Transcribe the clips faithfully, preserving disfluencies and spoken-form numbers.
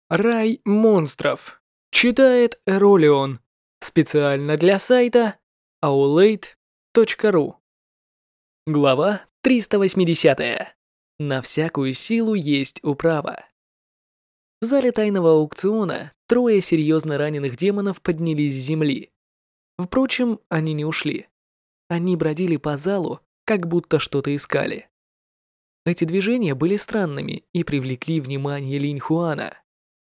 Рай монстров. Читает Эролион. Специально для сайта аулейт точка ру. Глава триста восьмидесятая. На всякую силу есть управа. В зале тайного аукциона трое серьезно раненых демонов поднялись с земли. Впрочем, они не ушли. Они бродили по залу, как будто что-то искали. Эти движения были странными и привлекли внимание Линь Хуана.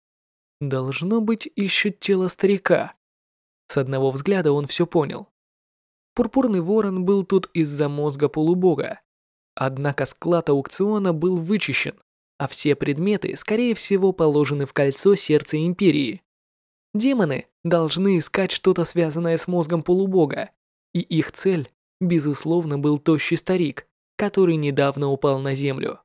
Должно быть, ищут тело старика. С одного взгляда он все понял. Пурпурный ворон был тут из-за мозга полубога. Однако склад аукциона был вычищен, а все предметы, скорее всего, положены в кольцо сердца Империи. Демоны должны искать что-то связанное с мозгом полубога, и их цель, безусловно, был тощий старик, который недавно упал на землю.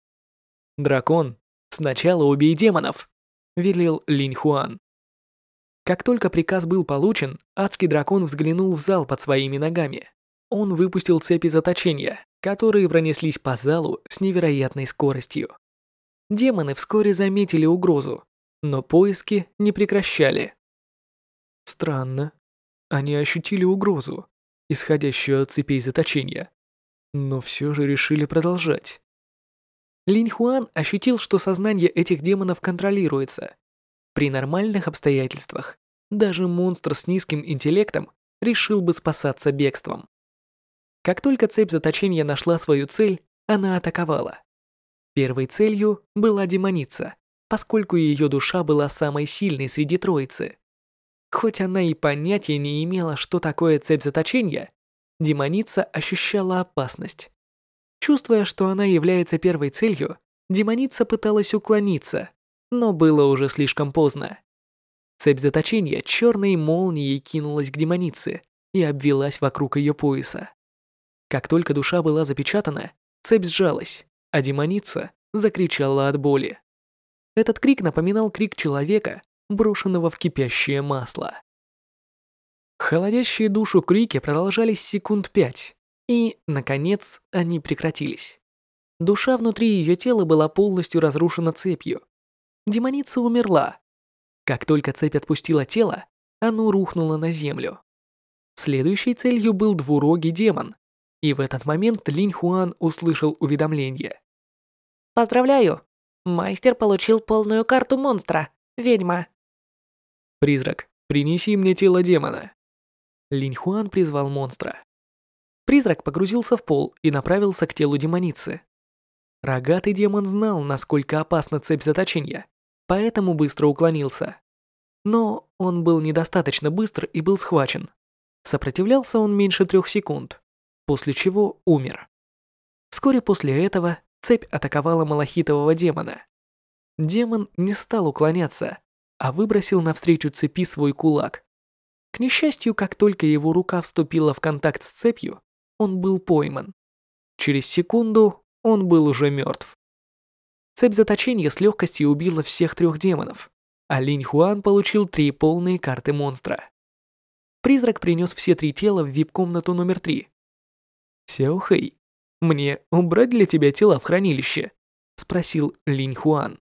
«Дракон, сначала убей демонов!» — велел Линь Хуан. Как только приказ был получен, адский дракон взглянул в зал под своими ногами. Он выпустил цепи заточения, которые пронеслись по залу с невероятной скоростью. Демоны вскоре заметили угрозу, но поиски не прекращали. Странно. Они ощутили угрозу, исходящую от цепей заточения, но все же решили продолжать. Линь Хуан ощутил, что сознание этих демонов контролируется. При нормальных обстоятельствах даже монстр с низким интеллектом решил бы спасаться бегством. Как только цепь заточения нашла свою цель, она атаковала. Первой целью была демоница, поскольку ее душа была самой сильной среди троицы. Хоть она и понятия не имела, что такое цепь заточения, демоница ощущала опасность. Чувствуя, что она является первой целью, демоница пыталась уклониться, но было уже слишком поздно. Цепь заточения черной молнией кинулась к демонице и обвилась вокруг ее пояса. Как только душа была запечатана, цепь сжалась, а демоница закричала от боли. Этот крик напоминал крик человека, брошенного в кипящее масло. Холодящие душу крики продолжались секунд пять, и, наконец, они прекратились. Душа внутри ее тела была полностью разрушена цепью. Демоница умерла. Как только цепь отпустила тело, оно рухнуло на землю. Следующей целью был двурогий демон, и в этот момент Линь Хуан услышал уведомление. «Поздравляю! Мастер получил полную карту монстра, ведьма!» «Призрак, принеси мне тело демона!» Линь Хуан призвал монстра. Призрак погрузился в пол и направился к телу демоницы. Рогатый демон знал, насколько опасна цепь заточения, поэтому быстро уклонился. Но он был недостаточно быстр и был схвачен. Сопротивлялся он меньше трех секунд, после чего умер. Вскоре после этого цепь атаковала малахитового демона. Демон не стал уклоняться, а выбросил навстречу цепи свой кулак. К несчастью, как только его рука вступила в контакт с цепью, он был пойман. Через секунду он был уже мертв. Цепь заточения с легкостью убила всех трех демонов, а Линь Хуан получил три полные карты монстра. Призрак принес все три тела в вип-комнату номер три. «Сяо Хэй, мне убрать для тебя тела в хранилище?» — спросил Линь Хуан.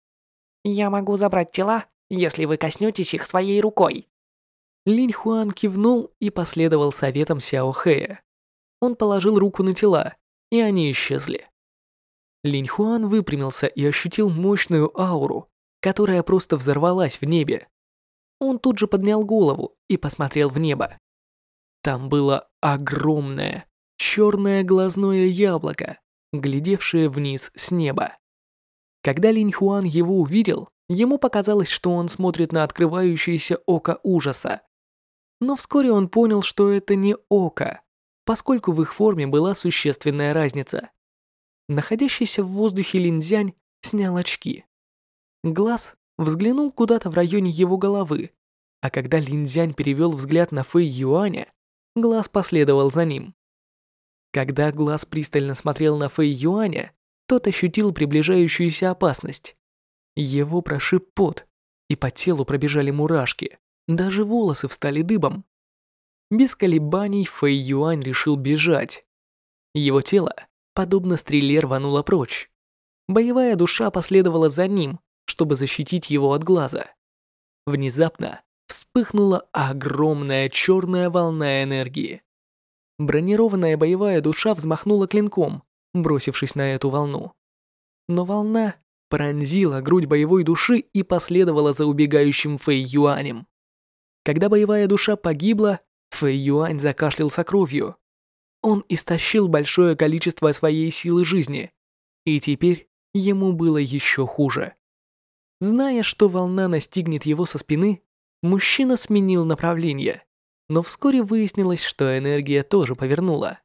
«Я могу забрать тела, если вы коснетесь их своей рукой». Линь Хуан кивнул и последовал советам Сяо Хэя. Он положил руку на тела, и они исчезли. Линь Хуан выпрямился и ощутил мощную ауру, которая просто взорвалась в небе. Он тут же поднял голову и посмотрел в небо. Там было огромное, черное глазное яблоко, глядевшее вниз с неба. Когда Линь Хуан его увидел, ему показалось, что он смотрит на открывающееся око ужаса. Но вскоре он понял, что это не око, поскольку в их форме была существенная разница. Находящийся в воздухе Линьцзянь снял очки. Глаз взглянул куда-то в районе его головы, а когда Линьцзянь перевел взгляд на Фэй Юаня, глаз последовал за ним. Когда глаз пристально смотрел на Фэй Юаня, тот ощутил приближающуюся опасность. Его прошиб пот, и по телу пробежали мурашки, даже волосы встали дыбом. Без колебаний Фэй Юань решил бежать. Его тело, подобно стреле, рвануло прочь. Боевая душа последовала за ним, чтобы защитить его от глаза. Внезапно вспыхнула огромная черная волна энергии. Бронированная боевая душа взмахнула клинком, бросившись на эту волну. Но волна пронзила грудь боевой души и последовала за убегающим Фэй Юанем. Когда боевая душа погибла, Фэй Юань закашлялся кровью. Он истощил большое количество своей силы жизни, и теперь ему было еще хуже. Зная, что волна настигнет его со спины, мужчина сменил направление, но вскоре выяснилось, что энергия тоже повернула.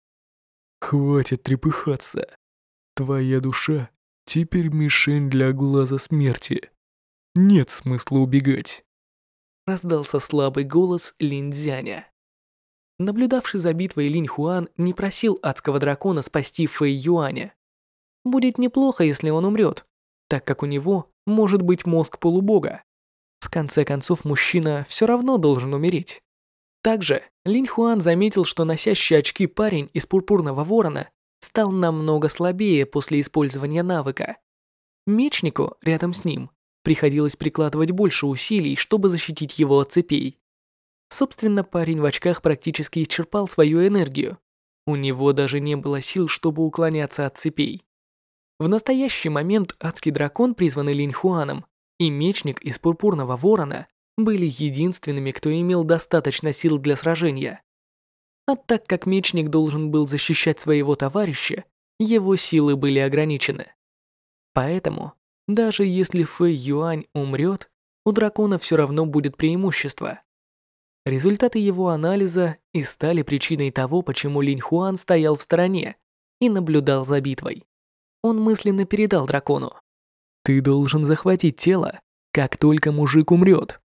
«Хватит трепыхаться. Твоя душа теперь мишень для глаза смерти. Нет смысла убегать», — раздался слабый голос Линь Цзяня. Наблюдавший за битвой Линь Хуан не просил адского дракона спасти Фэй Юаня. Будет неплохо, если он умрет, так как у него может быть мозг полубога. В конце концов, мужчина все равно должен умереть. Также Линь Хуан заметил, что носящий очки парень из пурпурного ворона стал намного слабее после использования навыка. Мечнику рядом с ним приходилось прикладывать больше усилий, чтобы защитить его от цепей. Собственно, парень в очках практически исчерпал свою энергию. У него даже не было сил, чтобы уклоняться от цепей. В настоящий момент адский дракон, призванный Линь Хуаном, и мечник из пурпурного ворона были единственными, кто имел достаточно сил для сражения. А так как мечник должен был защищать своего товарища, его силы были ограничены. Поэтому, даже если Фэй Юань умрет, у дракона все равно будет преимущество. Результаты его анализа и стали причиной того, почему Линь Хуан стоял в стороне и наблюдал за битвой. Он мысленно передал дракону: «Ты должен захватить тело, как только мужик умрет».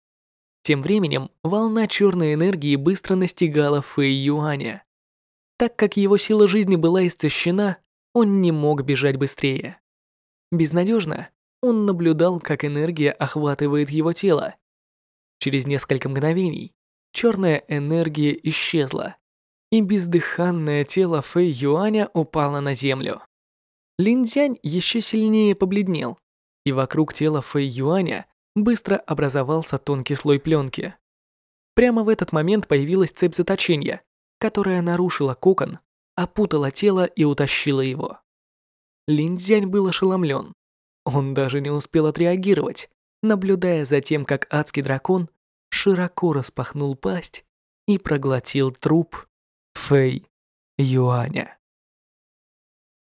Тем временем волна черной энергии быстро настигала Фэй Юаня. Так как его сила жизни была истощена, он не мог бежать быстрее. Безнадежно он наблюдал, как энергия охватывает его тело. Через несколько мгновений черная энергия исчезла, и бездыханное тело Фэй Юаня упало на землю. Линь Цзянь еще сильнее побледнел, и вокруг тела Фэй Юаня быстро образовался тонкий слой пленки. Прямо в этот момент появилась цепь заточения, которая нарушила кокон, опутала тело и утащила его. Линь Цзянь был ошеломлен. Он даже не успел отреагировать, наблюдая за тем, как адский дракон широко распахнул пасть и проглотил труп Фэй Юаня.